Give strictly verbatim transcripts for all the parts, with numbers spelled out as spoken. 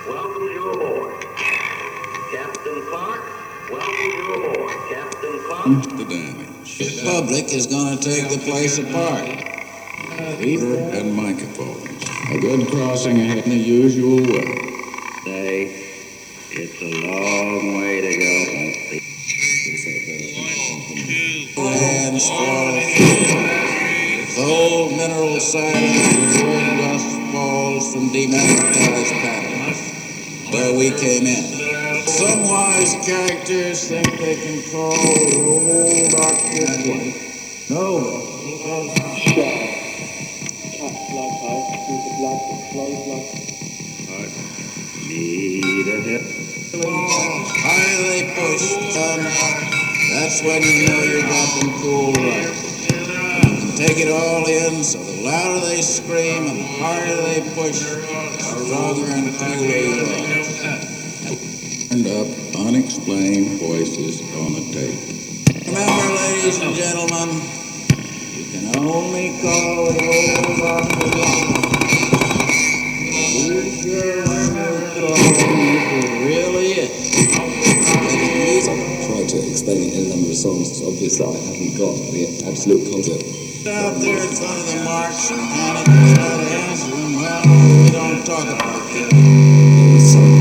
welcome you aboard. Captain Clark, welcome you aboard. Captain Clark. The damage. The public is going to take the place apart. Reader and microphones. A good crossing ahead in the usual way. Say, it's a long way to go. Hands fall free. The old mineral silence and word dust falls from demagnetized panels where we came in. Some wise characters think they can call the old Arctic one. No. Shut. Cat blood ice through the blood that flows like. Need a hip. Higher they push, son. That's when you know you got them cool right. You can take it all in, so the louder they scream and the harder they push, the stronger and cooler you are. Turned up, unexplained voices on the tape. Remember, ladies and gentlemen, you can only call the old Doctor one. Who's your calling is really it? To explain it in a number of songs, it's obvious that I haven't got the absolute concept. Out there in front of the marks and panic and try to answer them, well, we don't talk about that.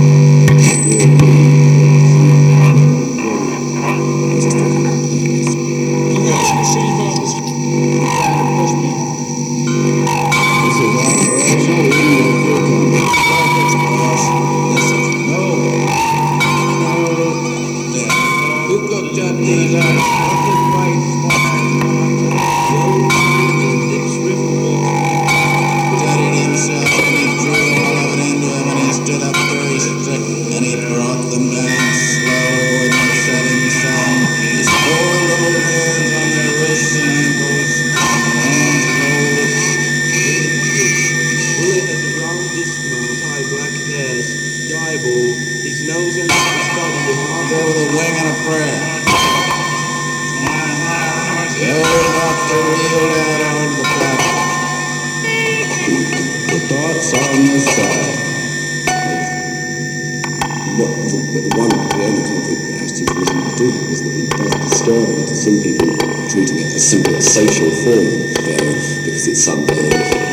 Simply a social form, you know, because it's Sunday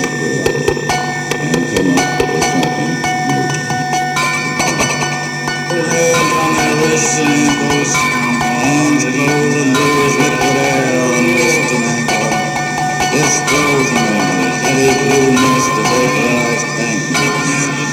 and come up with something new. Hands on their wrists and ankles, hands cold and blue as liquid air on wrist and ankle. This goes in there, heavy blue mist of vaporized banknotes.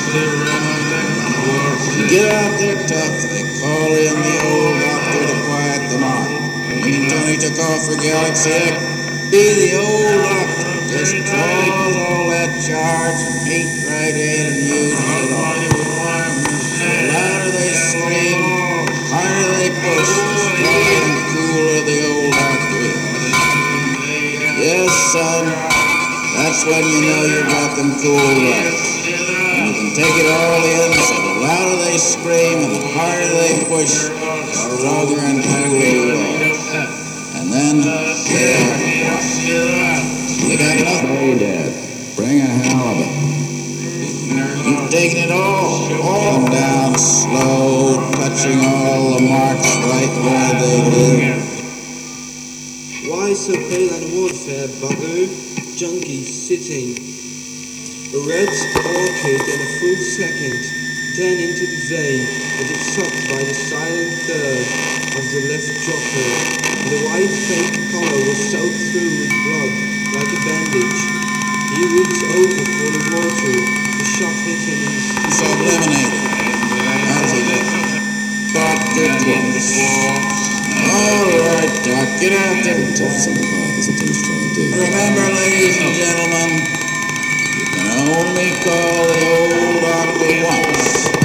You get out there tough, they call in the old doctor to quiet the mark. Me and Tony took off for Galaxy X. Be the old doctor just draws all that charge and heat right in and uses it all. The louder they scream, harder they push, the stronger and cooler the old doctor is. Yes, son, that's when you know you got them cool right. And you can take it all in, so the louder they scream and the harder they push, the stronger and cooler you are. And then, there, you got nothing. Hey, Dad, bring a halibut. You've taken it all, all down slow, touching all the marks right where they live. Why so pale and warfare, bugger? Junkies sitting. A red orchid in a full second, turn into the vein as it's sucked by the silent third of the left dropper. The white fake collar was soaked through with blood, like a bandage. He reached over for the water. The shot hit him in the skin. Subliminated. How's he look? Got good ones. All right, Doc, get out there. Remember, ladies and gentlemen, you can only call the old doctor once.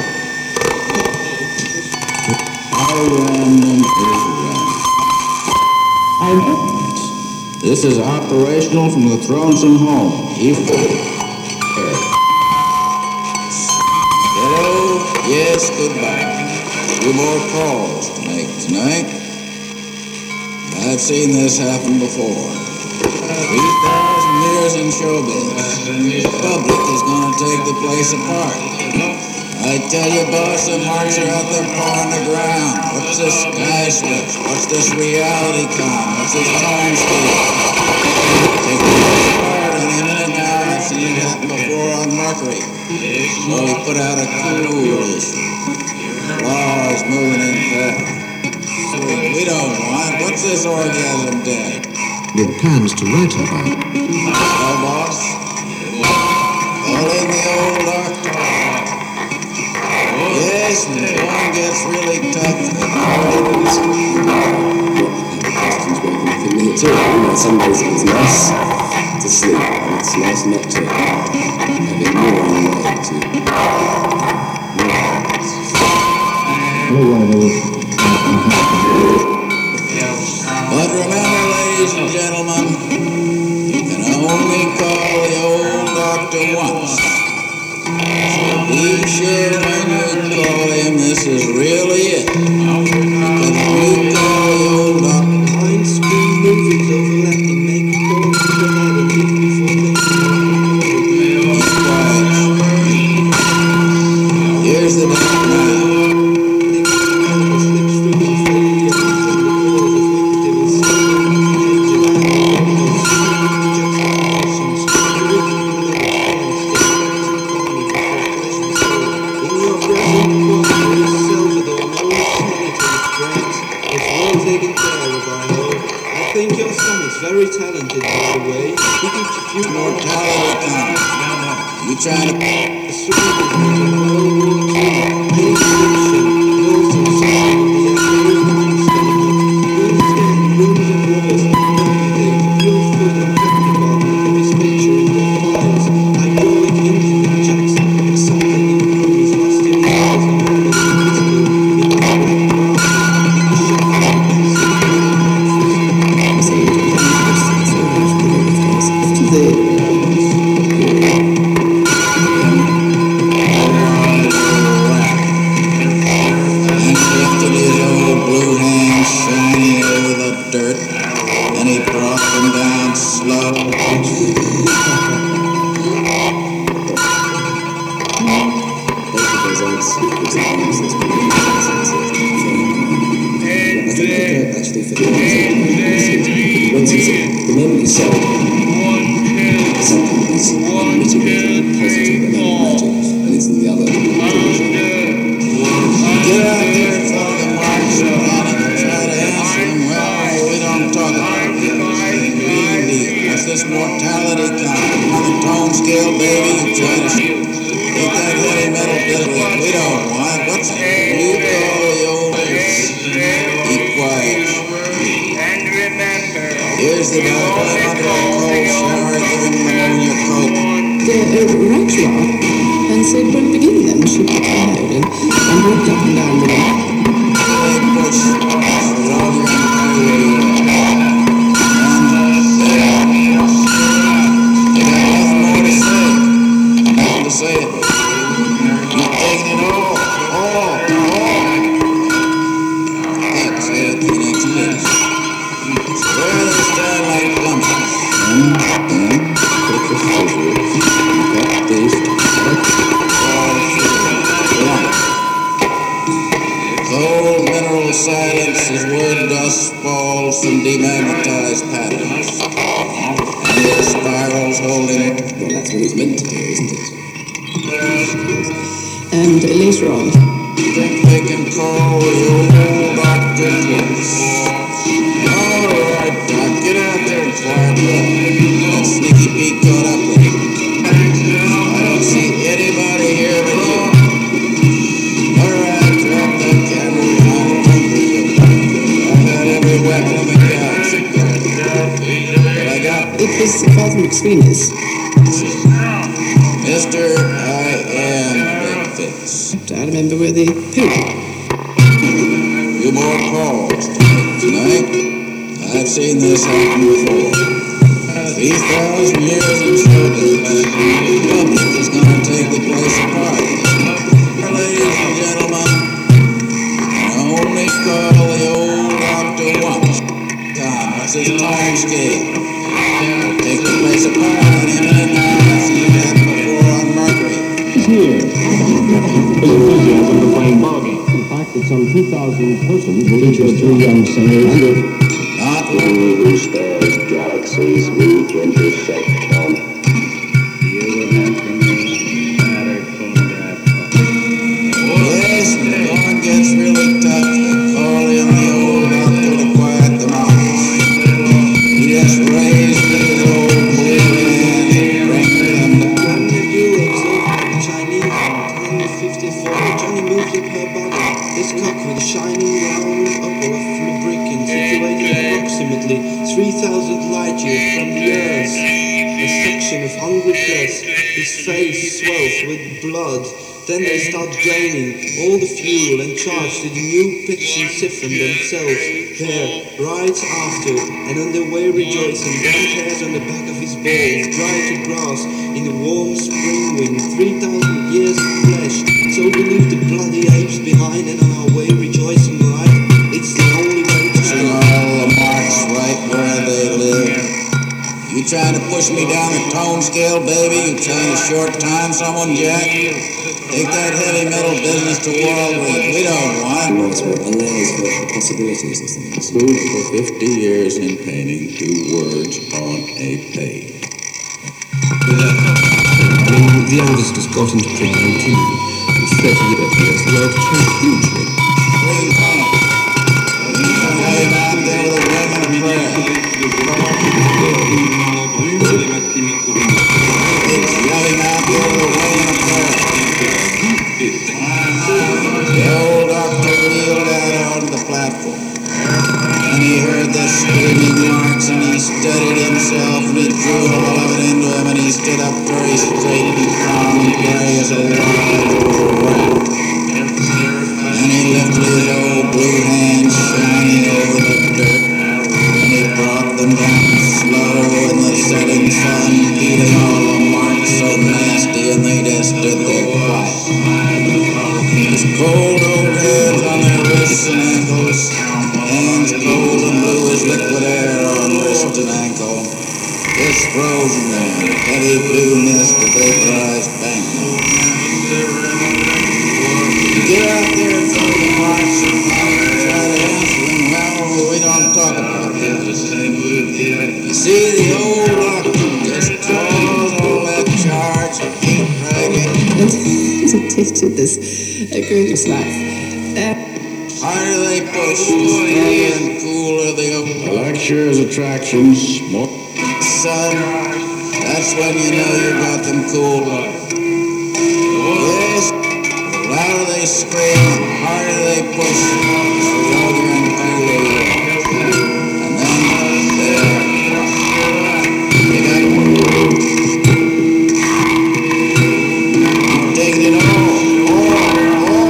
How random is random? This is operational from the Thronesome home. Evil. Hello? Yes, goodbye. Two more calls to make tonight. I've seen this happen before. Three thousand years in showbiz. The public is going to take the place apart. I tell you, boss, the marks are out there pawing the ground. What's this sky switch? What's this reality con? What's this time scale? Take the place apart any minute now. I've seen it happen before on Mercury. So we put out a cool issue. Law is moving in fast. We don't want. What's this orgasm deck? With plans to write about. No, boss. Call in the old doctor. Yes, when the phone gets really tough. Me too. You know, some days it's nice to sleep, and it's nice not to have it more on the way to But remember, ladies and gentlemen, you can only call the old doctor once. So be sure when you call him, this is really it. Because if you call the old doctor, Behind screen movies overlapping make calls to the head at least before they he's quiet. Here's the doc now. Very talented, by the way. He can few Mortality count. You trying to... Here's the guy right under a cold shower giving pneumonia coke. The regular, and said when beginning them she put her head in and walked up and down the room. They push the dog in the highway. And there, they got nothing more to say. Nothing to say it. You've taken it all, all, all. That's it, the next list. Where they stand like plumbers. and then put the figures, cut these Cold mineral silence as word dust falls from demagnetized patterns. And the spirals holding it. well, that's what it's meant to do, isn't it? And later on, Think they can call the old doctor twice. All right, Doc, get out there and quiet up. That sneaky Pete caught up with him. I don't see anybody here but you. All right, drop that camera behind the temperature. I've got every weapon in the galaxy. But I got it was Father McSweeney's. Mister I am Big Fitz. I remember where they put Few more calls tonight. I've seen this happen before. Three thousand years in show business. The public is going to take the place apart. Ladies and gentlemen, I only call the old doctor once. Time, what's his time scale? We'll take the place apart any minute now. I've seen it happen before on Mercury. Here, serve. His enthusiasm for playing ball games. The fact that some two thousand persons features three young singers. Not Who stars galaxies will intersect on. Yes, when the going gets really tough, they call in the old doctor to quiet the monks. He just raised his old blue hands and bring them down. One review observed by the Chinese in ten fifty-four. Johnny moves up her body. This cock with a shining round upper of lubricant situated approximately three thousand light years from the Earth. A section of hungry flesh, his face swells with blood. Then they start draining all the fuel and charge to the new pitch and siphon themselves there, right after, and on their way rejoicing, damp hairs on the back of his balls, dry to grass in the warm spring wind, three thousand years of flesh, so we leave the bloody apes behind and on our way rejoicing, right? It's the only way to Pushing go. all the marks right where they live. You trying to push me down the tone scale, baby? You trying to short time someone, Jack? Take that heavy metal business to World League. We don't want it. Maxwell allows for the possibilities of things. Food for fifty years in painting two words on a page. I mean, the oldest has got into print nineteen. In thirty years, the world changed hugely. Please don't. You can have him out there with a ring and a prayer. It's yelling out there with a ring and a prayer. The old doctor reeled out onto the platform. And he heard the screaming marks, and he steadied himself, and he drew all of it into him, and he stood up very straight and calm and gray as a wild old rat. And he lifted his old blue hands shining over the dirt, and he brought them down slow in the setting sun, peeling all the marks so nasty, and they just stood there quiet. His cold old hands on their wrists and ankles, hands cold and blue as liquid air on wrist and ankle, just frozen there, heavy blue mist of vaporized banknotes. You get out there in front of the marks and try to answer them, well, we don't talk about that. You see, the old doctor just draws all that charge and keep dragging. And tasted this a gorgeous life. Uh, Harder they push, stronger and cooler the open. Lectures, attractions, more. Son, that's when you know you got them cool. Yes, the louder they scream, the harder they push, the stronger and cooler they are. And then there, you got you're taking it all, all, all.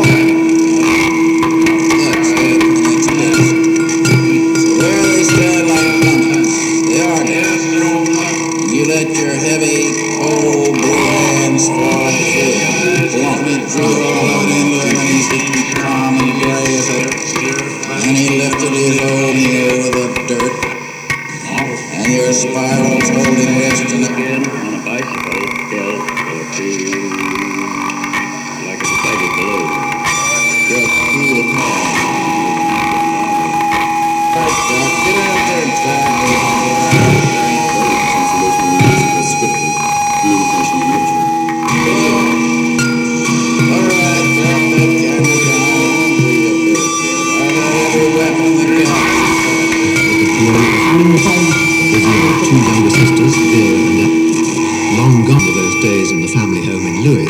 That's it, next pitch. So there they stand like pumpkins. They are there. You let your heavy, cold, blue hands fall through. Plump it drew all of it into him, and he's getting calm and gray as a... And he lifted his old knee over the dirt. And your spirals holding rest in the... Again on a bicycle hill or two, like a deflated balloon. Your cool hand. Right, Doc, get out there and try it. Translation of music as scripted. Communication in nature. All right, drop that camera down. I won't do you a bit of good. I got every weapon in the house. His two younger sisters, Vera and Nat, long gone were those days in the family home in Lewis.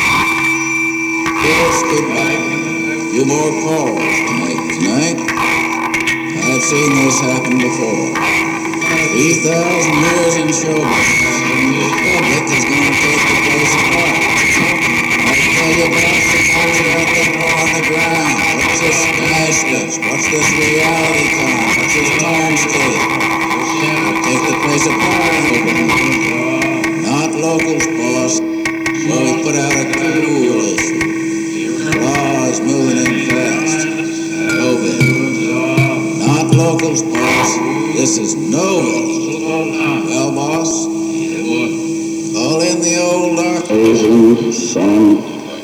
Yes, goodbye. Few more calls to make tonight. I've seen this happen before. Three thousand years in showbiz. The public is going to take the place apart. I tell you about suppose about them on the ground. What's this sky slips? What's this reality con? What's this time scale? Take the place apart. Not locals, boss. So we put out a cool issue. Law is moving in fast. COVID. Not locals, boss. This is nobody. Well, boss, call in the old doctor. Asian, sun,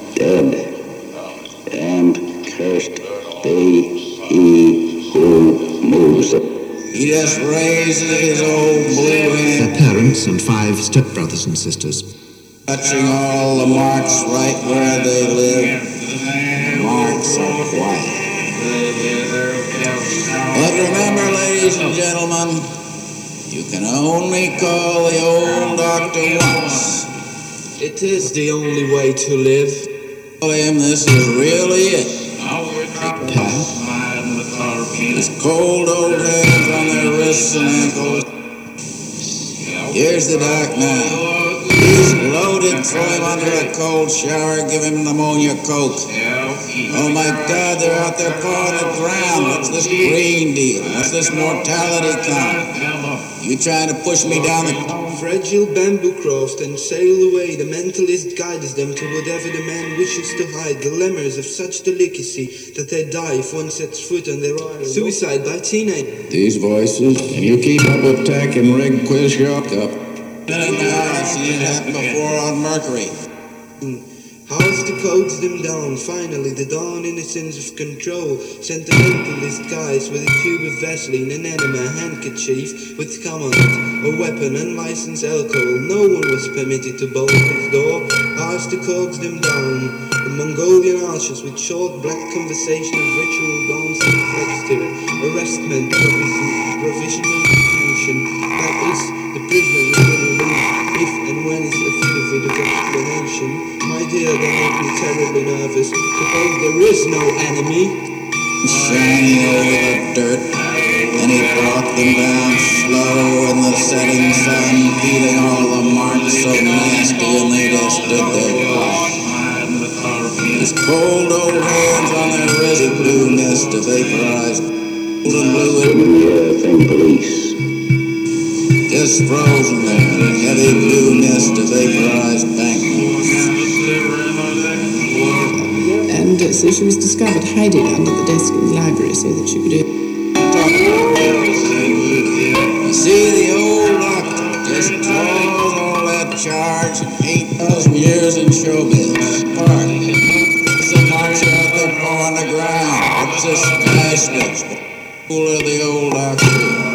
first day he who moves it. He just raises his old blue hand, Their parents and five stepbrothers and sisters. touching all the marks right where they live. Marks are white. But remember, ladies and gentlemen, you can only call the old doctor once. It is the only way to live. Tell him this is really it. His cold old hands on their wrists and ankles. Here's the doc now. He's loaded, throw him under a cold shower, give him pneumonia coke. Oh my God, they're out there pawing the ground. What's this green deal? What's this mortality count? You trying to push me down the... Fragile bamboo crossed and sail away, the mentalist guides them to whatever the man wishes to hide, the lemurs of such delicacy that they die if one sets foot on their island. Suicide by teenagers. These voices, and you keep up with tech and rig quiz shock up. I've seen it happen before on Mercury. House to coax them down, finally the dawn innocence of control. Sentimentalist guys with a tube of Vaseline, an enema, a handkerchief with cum on it, a weapon, unlicensed alcohol. No one was permitted to bolt his door. House to coax them down. The Mongolian archers with short black conversation of ritual dancing flex to it. Arrestment, provisional detention. That is, the prisoner will be released if and when it's affidavit of explanation. My dear, they make me terribly nervous. Suppose there is no enemy. Shining over the dirt, and he brought them down slow in the setting sun, feeling all the marks so nasty, and they just stood there quiet. His cold old hands on their wrist, blue mist of vaporized golden blue From from police. just frozen there in a heavy blue mist of vaporized banknotes. And uh, so she was discovered hiding under the desk in the library so that she could... You see, the old doctor just draws all that charge and eight thousand years in showbiz. Park. It's a march out there on the ground. What's this sky switch? Cooler the old doctor.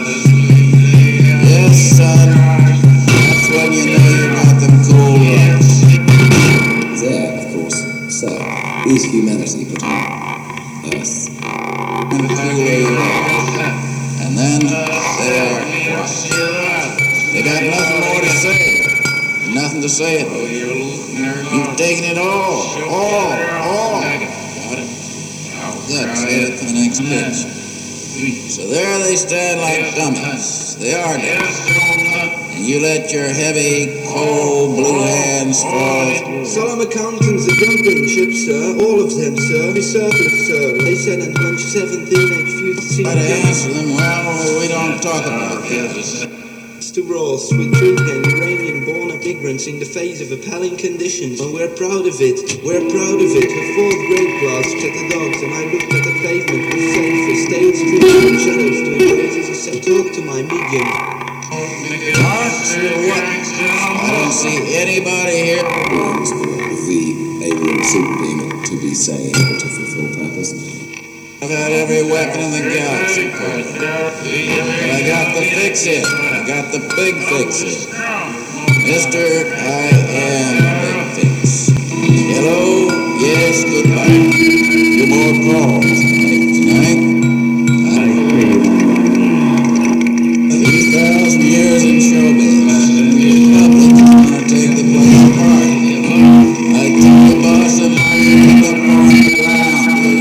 Yes, son. That's when you know you got them cool looks. There, of course, so, is humanity put on Earth. And the cooler you are. And then they are quiet. They got nothing more to say. Nothing to say it. You've taken it all. All. All. Got it? Good. Save it for the next pitch. So there they stand like dummies. They are dummies. And you let your heavy, cold, blue hands fall. Solemn accountants are dumping ships, sir. All of them, sir. Be surplus, sir. They said and bunch seven teenage youths. Try to answer them. Well, we don't talk about that. To Ross, we treat them Iranian-born immigrants in the face of appalling conditions, and we're proud of it. We're proud of it. Her fourth grade class at the dogs, and I looked at the pavement with faith for stale streets and shadows to embrace as I said, talk to my medium. Marks or what? I don't see anybody here. Beings for the alien superbeing to be sane or to fulfill purpose. I've had every weapon in the galaxy, but I got the fix-it. I got the big fix-it. Mister, I am the big fix. Hello, yes, goodbye. Two more calls tonight. Three thousand years in showbiz. The public is going to take the place apart. I took the boss and I ended up on the ground.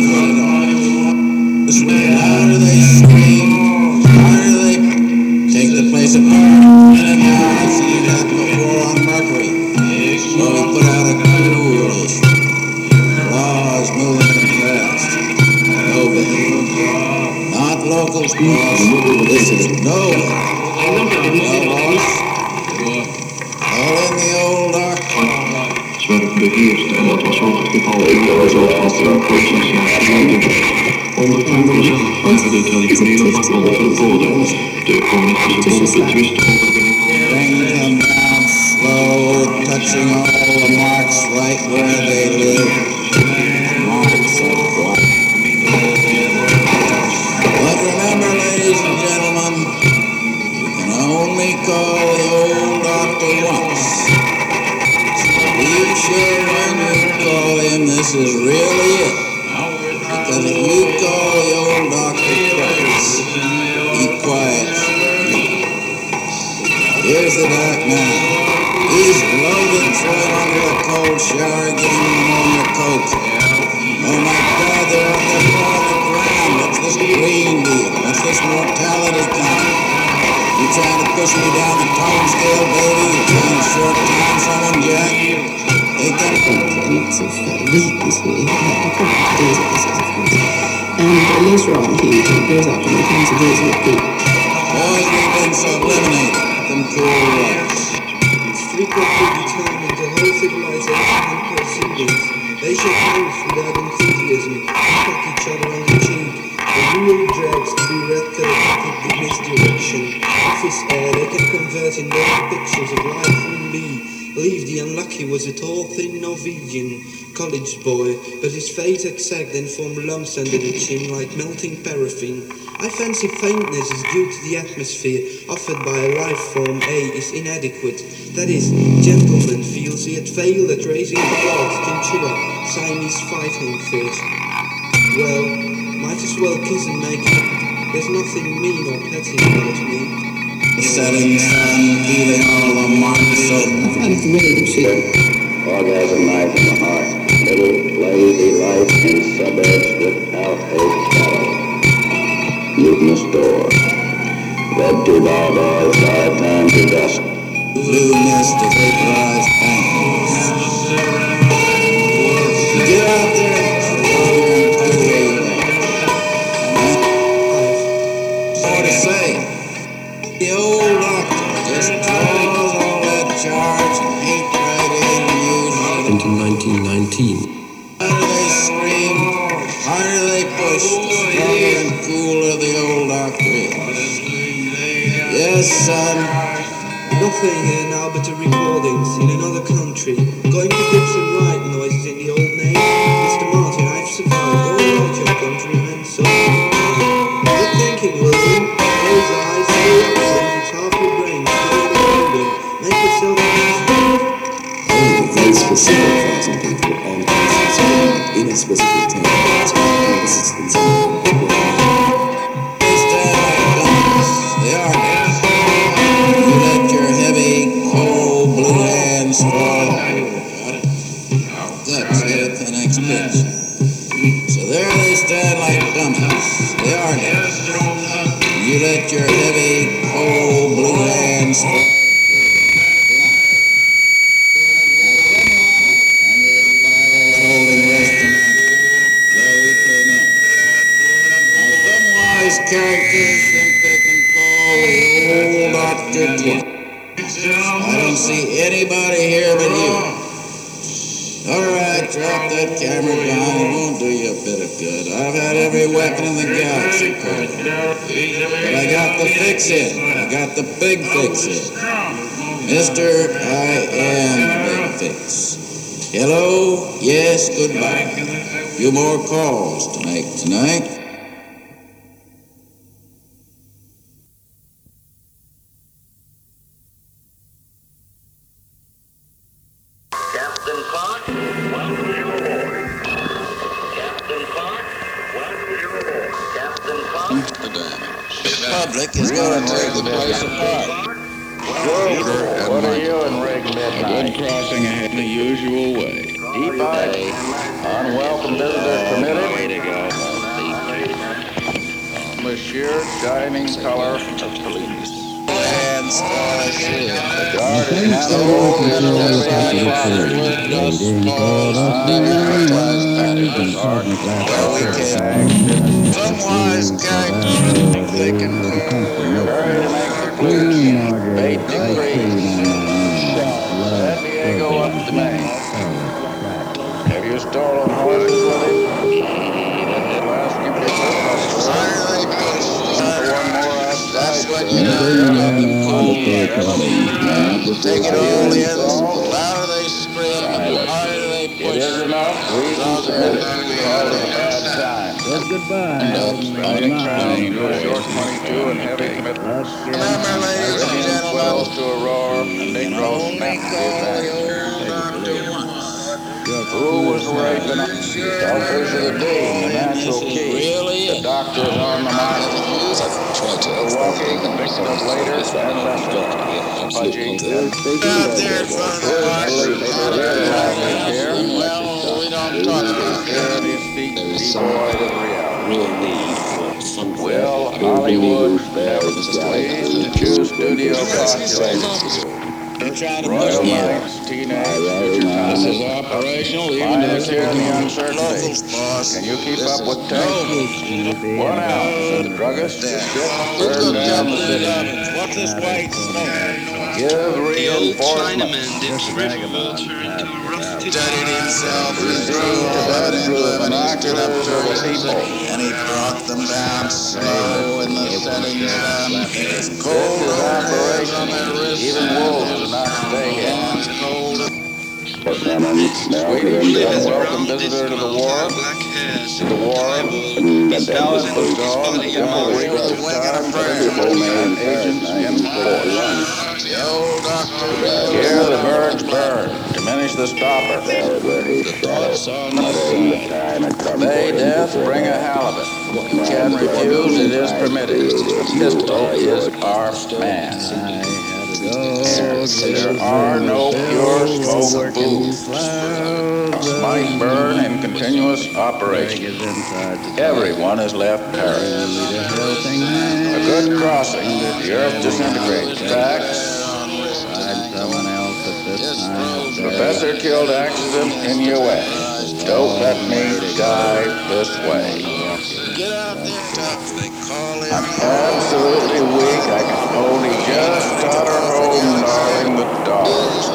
How do they scream? How do they take the place apart? And now I've seen it happen before on Mercury. Where we put out a coolish. Laws moving fast. Nobody. Not locals, boss. This is nobody. Well, boss. All in the old doctor. Zwerk beheerst en dat was ook het geval in de resultaten processen. Onder Franco zelf waren de traditionele vakbonden verboden. De communistische bond betwist over de... Bring them down slow, touching all the marks right where they live. Marks of what? son, this is really it. Because if you call the old doctor twice, he quiets you. Here's the doc now. He's loaded, throwing under a cold shower, giving pneumonia coke. Oh my God, they're out there on the ground. What's this green deal? What's this mortality count? You trying to push me down the tone scale, baby? You trying to short time someone, Jack? They got lots of uh, reasons he had to come to these offices, of course. And uh, later on, he goes up and becomes a days with Pete. boys, we've been subliminated. Them cool rights. It's frequently determined the whole civilization and proceedings. They shake hands without enthusiasm, and peck each other on the cheek. The real dregs to be red telepathic misdirection. Office air they can convert in daily pictures of life from Lee. Leave the unlucky was a tall, thin Norwegian college boy, but his face exact and formed lumps under the chin like melting paraffin. I fancy faintness is due to the atmosphere offered by a life form A is inadequate. That is, gentleman feels he had failed at raising the dogs chinchilla, Siamese fighting fish. Well, might as well kiss and make up. There's nothing mean or petty about me. Setting sun, feeling all the marks of I've had a really cheap. Orgasm knife in the heart. Little lazy life in suburbs without a shadow. Mutinous door. Red two bar bars, five times your dust. blue mist of vaporized paint. Get out there and more to say. The old doctor just draws all that charge and hate right in and uses it. Into nineteen nineteen. Harder they scream, harder they push, the stronger and cooler the old doctor is. Yes, son. Nothing here now but a recordings in another country. Going to Gibson Wright noises in the old name. Mister Martin, I've survived. All right, your countrymen, so. Good thinking, Wilson. Close eyes, stay absent. It's half your brain. Stay in the building. Make yourself useful. Only very specific thousand people on cases in a specific time. Time resistance. They stand like dummies. They are. You let your heavy, cold, blue hands fall. Got it? Good. Say it to the next pitch. So there they stand like dummies. They are. You let your heavy, cold, blue hands fall. Holding rest tonight. There we came in. Now some wise characters think they can call the old doctor twice. I don't see anybody here but you. All right, drop that camera down. It won't do you a bit of good. I've had every weapon in the galaxy covered. But I got the fix-it. I got the big fix-it. Mister, I am the big fix. Hello? Yes, goodbye. A few more calls to make tonight. Captain Clark, welcome you aboard. Captain Clark, welcome you aboard. Captain Clark. The damage. The public is going to take the place apart. What are you and Rig Midnight? Good crossing ahead in the usual way. Deep ice, unwelcome visitors permitted. Way to go. Monsieur, shining color of police. And stars here. The guard is now over Some wise characters think they can eight degrees. San Diego up to Maine. Have you stolen horses with him? We'll ask him to one more outside. That's what you do. Take it all in. Louder they scream, the harder they push. It is enough. Reason submitted. Call it a bad time. Good goodbye. Riding train, short twenty-two and heavy commitments. Remember, ladies and Caribbean gentlemen, swells to a roar, and you can Negroes only snap call the the advantage. old doctor once. Who was raping? Selfish of the dean, the natural key. The doctors on the mark. Milwaukee picked it up later and left it. Pudgy and Out there in front of the truthfully realizing here. Well, we don't talk about Here in his feet, devoid of reality. Real need for some Will Hollywood never pleased to choose studio postulates? Royal Minds, teenage, future this is time. operational, even Mine though is here in the uncertainty. Can you keep up with Tank? One ounce of the druggist. Burn down the city. What's this white smoke? Give The old reinforcement. Chinaman dips river water into a rusty Studied himself We his see to that through the binoculars of the people. and he brought them down slow in the setting sun. His This cold is hairs on operation. their wrists, Even wolves do not stay here. hands cold. Swedish unwelcome visitor to the war. black hairs. To the war. The talent was gone. The temple reached its time. People and agents in force. The old doctor Here the birds burn. Diminish the stopper. They death bring a halibut. You can refuse, it is permitted. The pistol is our man. There are no pure smoke booths. Might burn in continuous operation. Everyone is left perished. A good crossing. The earth disintegrates. Facts. Professor killed accident in U S Don't let me die this way. Get out there, tough. They call him. I'm absolutely weak. I can only just totter home, darling, with dogs.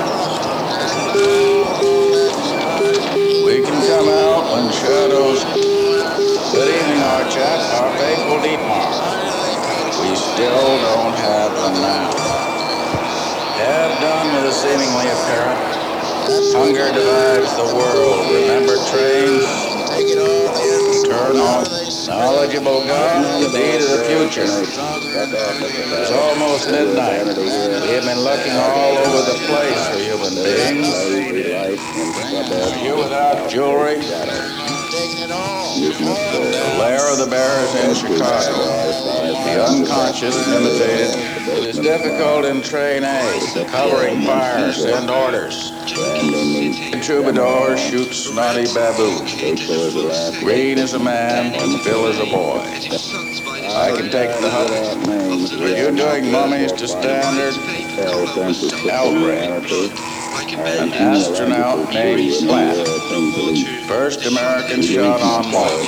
We can come out when shadows. Good evening, our chap, our faithful Dietmar. We still don't have them now. Have done with the seemingly apparent. Hunger divides the world. Remember trains? Take it all. Turn on. Knowledgeable God, the deed of the future. It's almost midnight. We have been looking all over the place for human beings. Are you without jewelry? Taking it all. The lair of the bear is in Chicago. The unconscious imitated. It is difficult in train A. Covering fire, send orders. The troubadour shoots snotty baboons. Reed is a man, Bill is a boy. I can take the hut. Are you doing mummies to standard? Outrage. An astronaut named Platt. First American shot on Mars.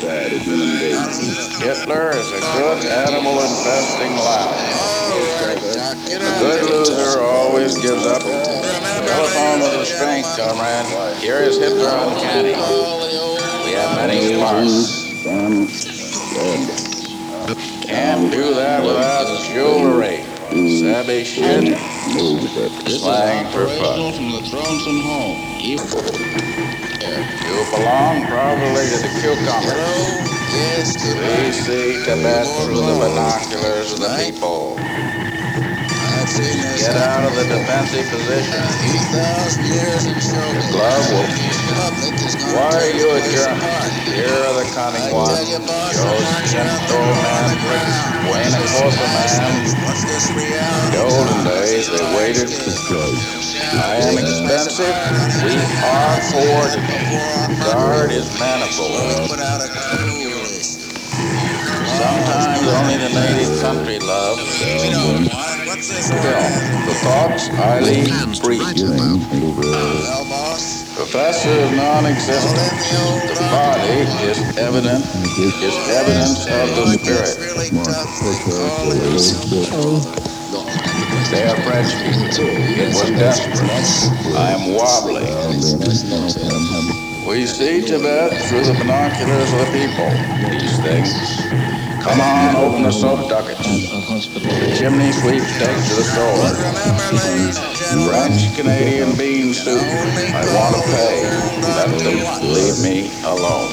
Hitler is a good animal infesting louse. A good loser always gives up. Telephone with restraint, comrade. Here is Hitler uncanny. We have many sparks. Can't do that without jewelry. Savvy shit. Slang for fun. From the Bronson home. You belong probably to the cucumber. We see Tibet through the binoculars of the people. Get out of the defensive position. Your glove will. Why are you a German? Here are the cunning ones. Joe's gentle man, Buena Cosa man. In the olden days, they waited. I am expensive. We are forwarded. Guard is manifold. Sometimes only the native country loves. Still, the thoughts I leave free. Professor is non-existent. The body is evident, is evidence of the spirit. They are French people. It was desperate. I am wobbly. We see Tibet through the binoculars of the people. These things. Come on, open the soap ducats. The chimney sweepstakes to the store. French Canadian bean soup. I want to pay. Let them leave me alone.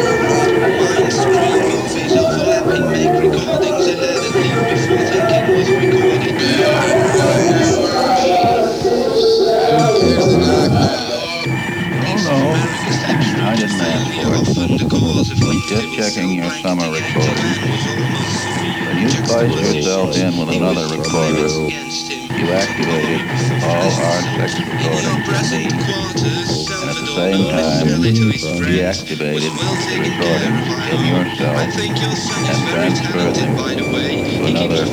Movies overlapping, make recordings ahead and leave before thinking was two, you activated all hard sex recording techniques, and at the same time, deactivated the recordings in yourself and transferred them to another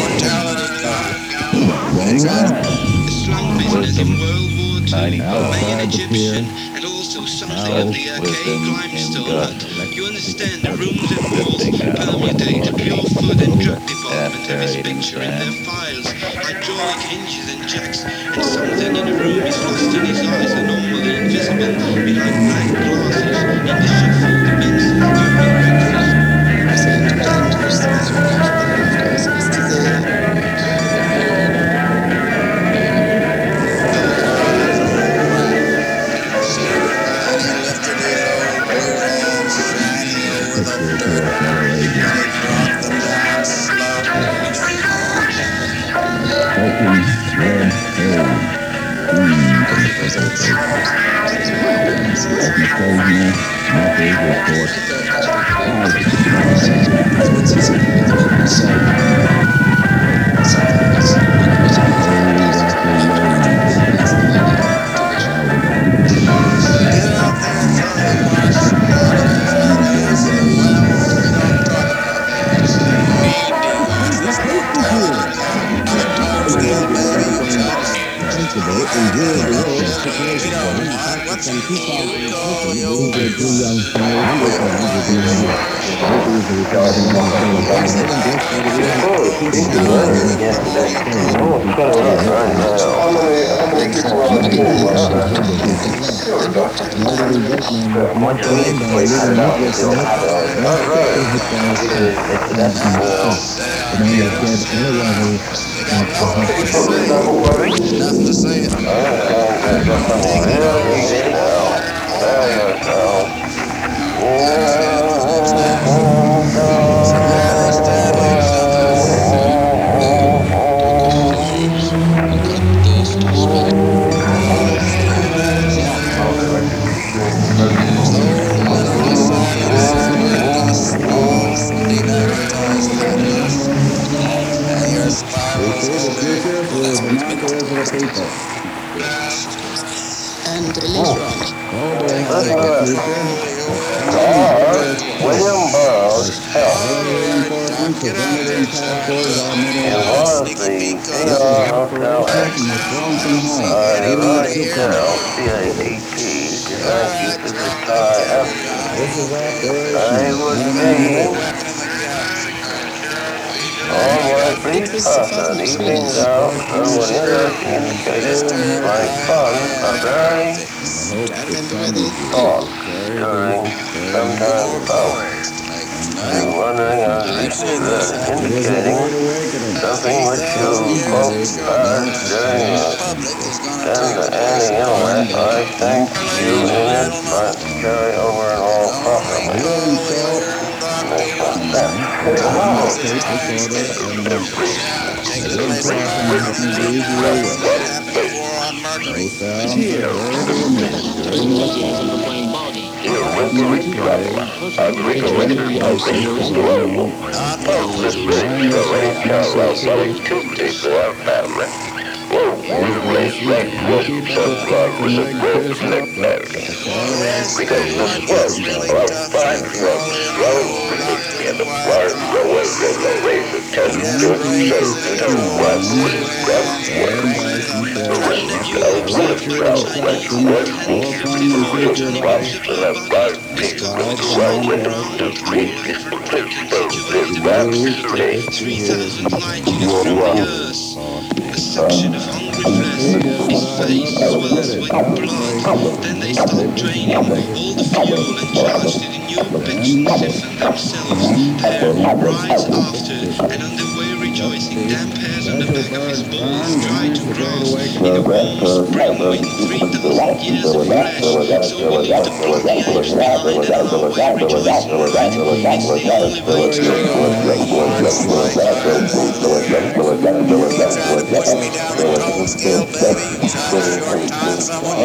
Wisdom ninety-five. main Egyptian, and also something of the archaic limestone. You understand the rooms and walls permutate a pure food and drug department have his picture in their files, hydraulic hinges and jacks, and something in the room is lost in his eyes, anomaly invisible behind black glasses. In the shuffle begins during breakfast. Nothing to say it. And later on, William Burroughs felt it was the P R Hotel X. I wrote it down, C A T T, designed you to retire after. I was being all my brief person, evenings out, someone interesting indicated my funds are very thought during sometimes out. I'm wondering, I was listening to that, indicating something which you quote as during the and the anti-internet. I thank you in it, but carry over in all properly. Three thousand Nigerians from the earth. A section of hungry flesh, face swells with blood. Then they start draining all the fuel and charge to the new pension siphon themselves. The hair will rise after, and on the way rejoicing, damp hairs on the back of his balls try to grass in a warm spring with three thousand years of flesh. So we leave the bloody Irish behind and our way rejoicing right. It's the only way to Push me down the cold scale, baby. Try to work time someone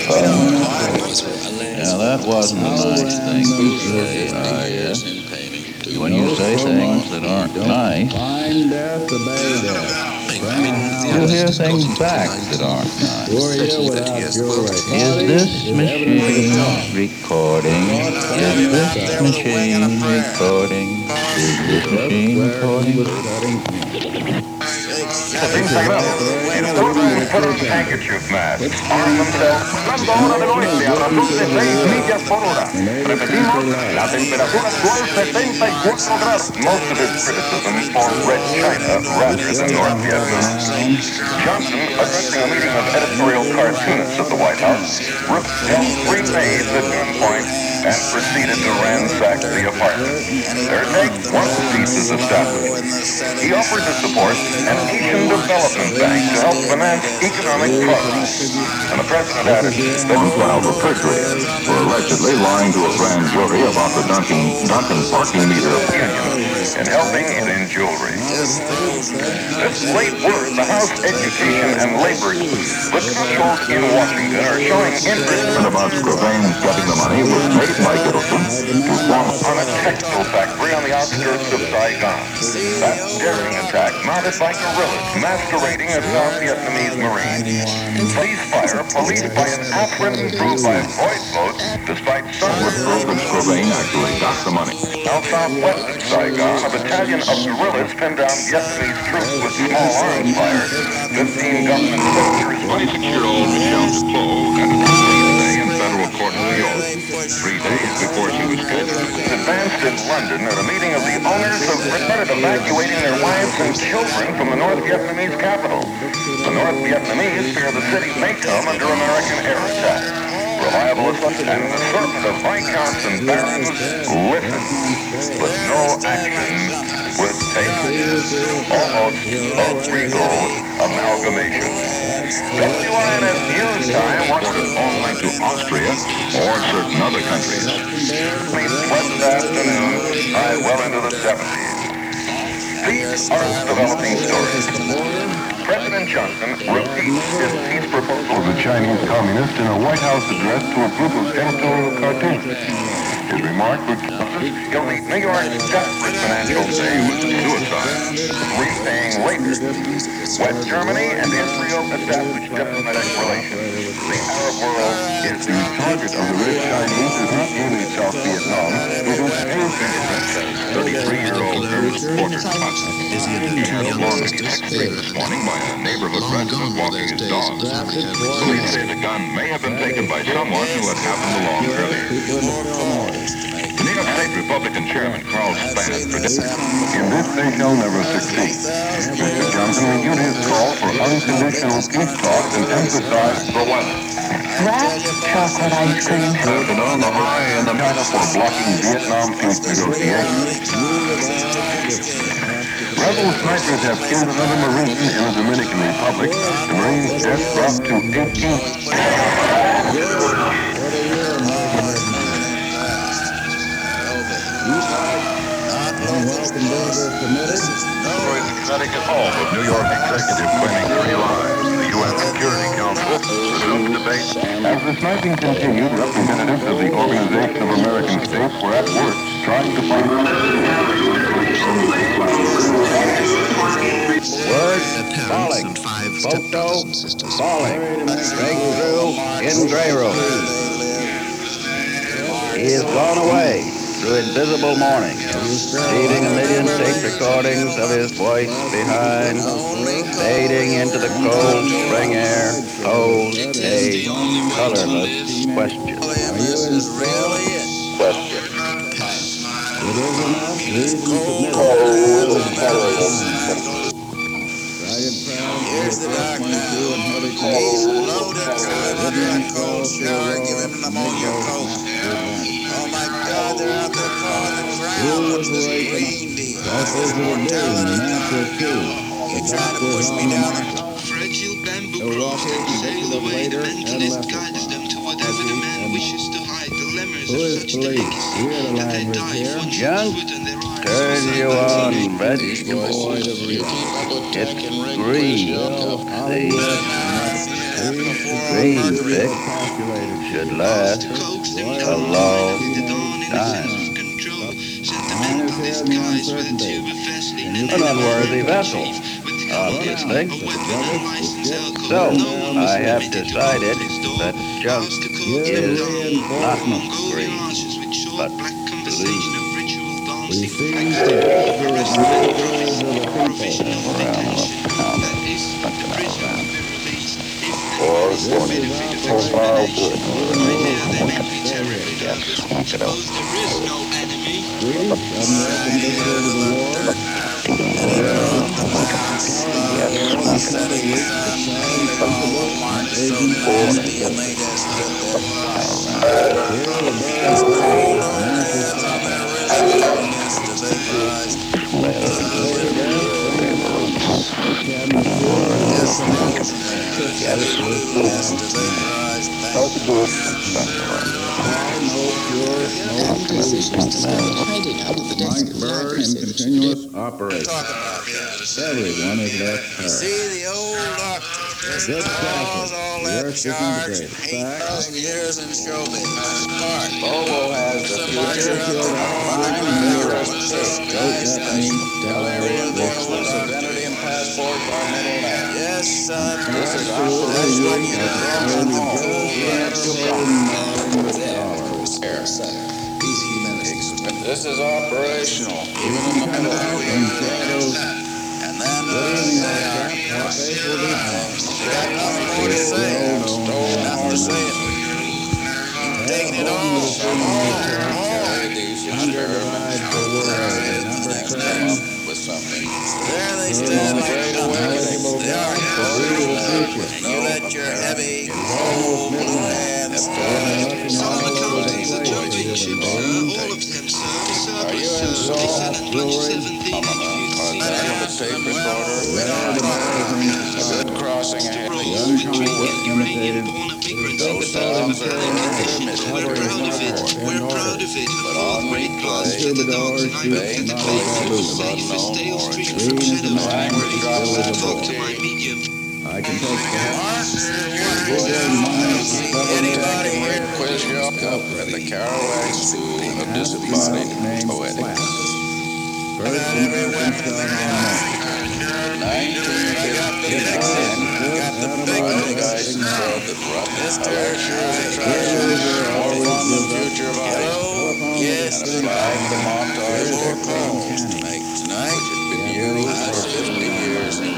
Now that wasn't a nice thing to say, I guess. When you say things that aren't nice, Find death, obey death. you hear things back that aren't nice. Is this machine recording? Is this machine recording? Is this machine recording? Sin sagrado. Instructan por un handkerchief mask. Arm themselves. Dando hora del oeste a razón de seis millas por hora. Repetimos, la temperatura actual setenta y cuatro grados. Most of his criticism for Red China rather than North Vietnam. Johnson, addressing a meeting of editorial cartoonists at the White House, ripped ten free maids at gunpoint and proceeded to ransack the apartment. Their take, once peace is established. He offered to support an Asian Development Bank to help finance economic progress. And the president added, they were filed for perjury for allegedly lying to a grand jury about the Duncan, Duncan parking meter and helping it in jewelry. This late word, the House Education and Labor the officials in Washington are showing interest about Scrovain getting the money was made by Gittleson to form on a textile factory on the outskirts of Saigon. That daring attack mounted by guerrillas masquerading as South Vietnamese Marines. Ceasefire policed by an Afrin proved by voice vote, despite some would prove that Scrovain actually got the money. Now southwest of Saigon, a battalion of guerrillas pinned down Vietnamese troops with small arms fired. Fifteen government soldiers. twenty-six-year-old Michelle Duclos had a plea today in federal court in New York. Three days before she was scheduled. Advanced in London at a meeting of the owners of reported evacuating their wives and children from the North Vietnamese capital. The North Vietnamese fear the city may come under American air attack. Revivalists and the serpent of viscounts and barons listen, but no action would take. Almost a regal amalgamation. W I N S News Time wants to online to Austria or certain other countries. Pleasant afternoon, I well into the seventies. These are developing stories. President Johnson repeats his peace proposal of the Chinese Communists in a White House address to a group of editorial cartoonists. His remark would he'll meet New York's desperate financial day with suicide, repaying later. West Germany and Israel established diplomatic relations. The Arab world is the target of the rich Chinese is not only South Vietnam, but also thirty-three-year-old reporter He had a long text this morning by a neighborhood resident walking his dog. Police say the gun may have been taken by someone who had happened along earlier. The New York State Republican Chairman Carl Spath predicted, in this they shall never succeed. Mister Johnson renewed his call for unconditional peace talks and emphasized the weather. Wrapped chocolate ice cream. Started on the high and the China for blocking Vietnam peace negotiations. Rebel snipers have killed another Marine in the Dominican Republic. The Marine's death dropped to eighteen. Destroyed the Connecticut home of New York executive claiming three lives. The U N Security Council resumed debate. As the sniping continued, representatives of the Organization of American States were at work trying to find Word, falling. Photo, falling. Breakthrough in Grey Room. He is blown away through invisible morning, leaving a million tape recordings of his voice behind, fading into the cold spring air, cold, a colorless question. Are you as really it? Question. It is enough reason to submit it. Here's the doctor. He's loaded with that cold shower. Give him pneumonia coat. Oh my God, they're out there calling the ground. What's this reindeer? That's what we're doing. The natural too. You trying to push me down a fragile bamboo cross and sail away. The mentalist guides them to whatever the man wishes to hide. The lemurs of such delicacy that they die one should foot on their arms. Turn you on vegetables. It's green. The green fix should last a long time. An unworthy vessel, obviously. So, I have decided that junk is not green, but blue. Or forty for file good. Mike Bird in continuous operation. Everyone is left hurt. See the old doctor just draws all that charge and eight thousand years in showbiz. Smart. Bobo has the future of fine Exclusive identity and passport by middle name. Yes, son. This is operational. This is operational, even in the middle of and then they are more to say. I'm stolen or saying. Taking it all. These experiments with something. There they stand. They are important. You let your heavy, cold hands Are you in Saul? Jewelry? I'm on a tape recorder. A good crossing ahead. Imitated. Those sounds are misreported. We're proud of it. But on replay, Troubadours, they not places of unknown origin. Language drops that talk to my medium. I can take Anybody here quiz your cup at the Kerouac School of Disembodied Poetics. First American nineteen fifty-nine, Rheingeist said that lectures attractions are more fun than future bodies, and applied the montage technique, which has been used for fifty years in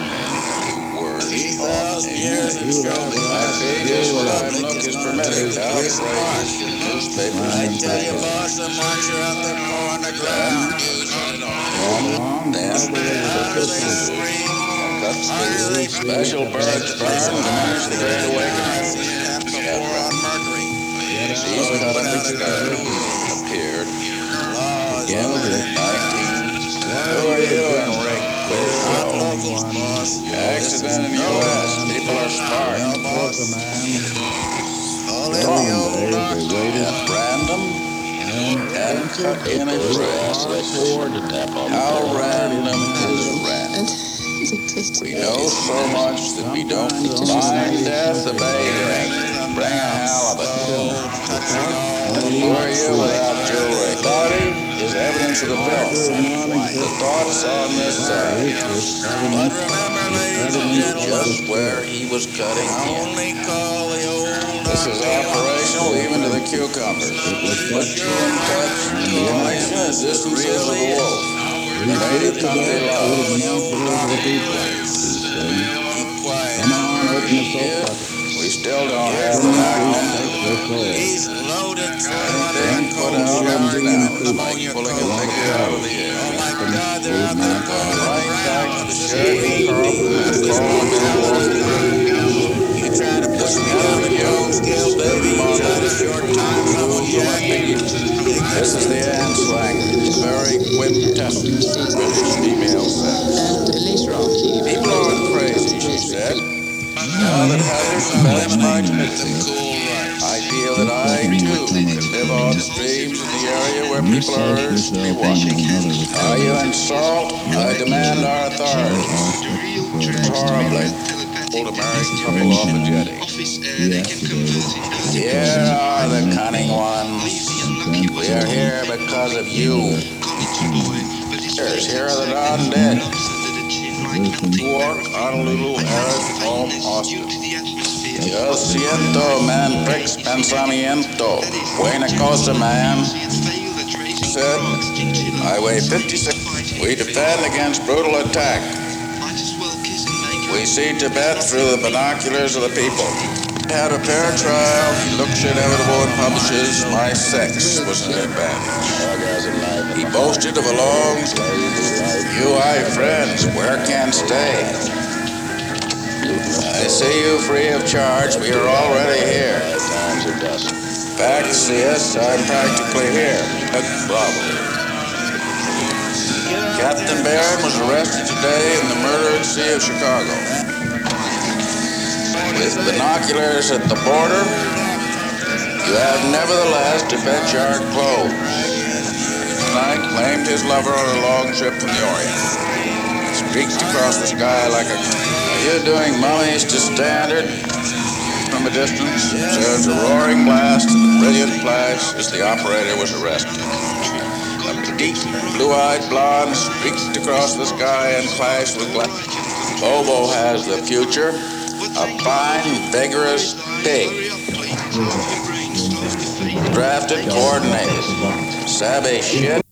years in showbiz. My biggest look is permitted. Outrage in newspapers. I tell you, boss, the marks are out there on the ground. Then the special birds burn to manage the great awakening. On Mercury. These cuttings appeared. Again, nineteen. Who are you, Enrique? Accident in the U S People are smart. At random and cut in a dress. How random is random? We know so much that we don't find death a baby. Bring a halibut. Who are you without jewelry? Body is evidence of the filth. The thoughts on this side. But remember, ladies and gentlemen, just where he was cutting in. only call the old This is operational even to the cucumbers. But you're in touch. The information is distances of the wolf. The native country love. Keep quiet. Come on, open the soap. We still don't have the hound. He's loaded for Then put out our now. Like pulling a picture out of the air. Oh my God, they're out there calling Right the back ground. to the sheriff. You try to push me down the Jones scale, baby. You try to short time trouble, yeah. This is the Anne's language. Very quintessence of British female sex. And later on, he People aren't crazy, she said. Now that Heather's best my I feel that I, too, can live on streams in the area where people are urged to be watching. Are you in salt? I demand our authority. Horribly. Old American couple off a jetty. Here are the cunning ones. We are here because of you. Here's here are the Don dead. War, Honolulu, Harris, home, Austin. Yo siento, man, pricks pensamiento. Buena cosa, man. Said, I weigh fifty-six. We defend against brutal attack. We see Tibet through the binoculars of the people. Had a fair trial, he looks inevitable and publishes my sex was an advantage. He boasted of a long, you I friends, where can stay? I see you free of charge, we are already here. Fact, see us, I'm practically here. Bravo. Captain Barron was arrested today in the murder sea of Chicago. With binoculars at the border, you have nevertheless to fetch our clothes. Tonight claimed his lover on a long trip from the Orient. Streaked across the sky like a... Are you doing mummies to standard? From a distance, observed a roaring blast and a brilliant flash as the operator was arrested. A petite, blue-eyed blonde streaked across the sky and clashed with glass. Bobo has the future. A fine, vigorous pig. Drafted, coordinated. Savvy shit.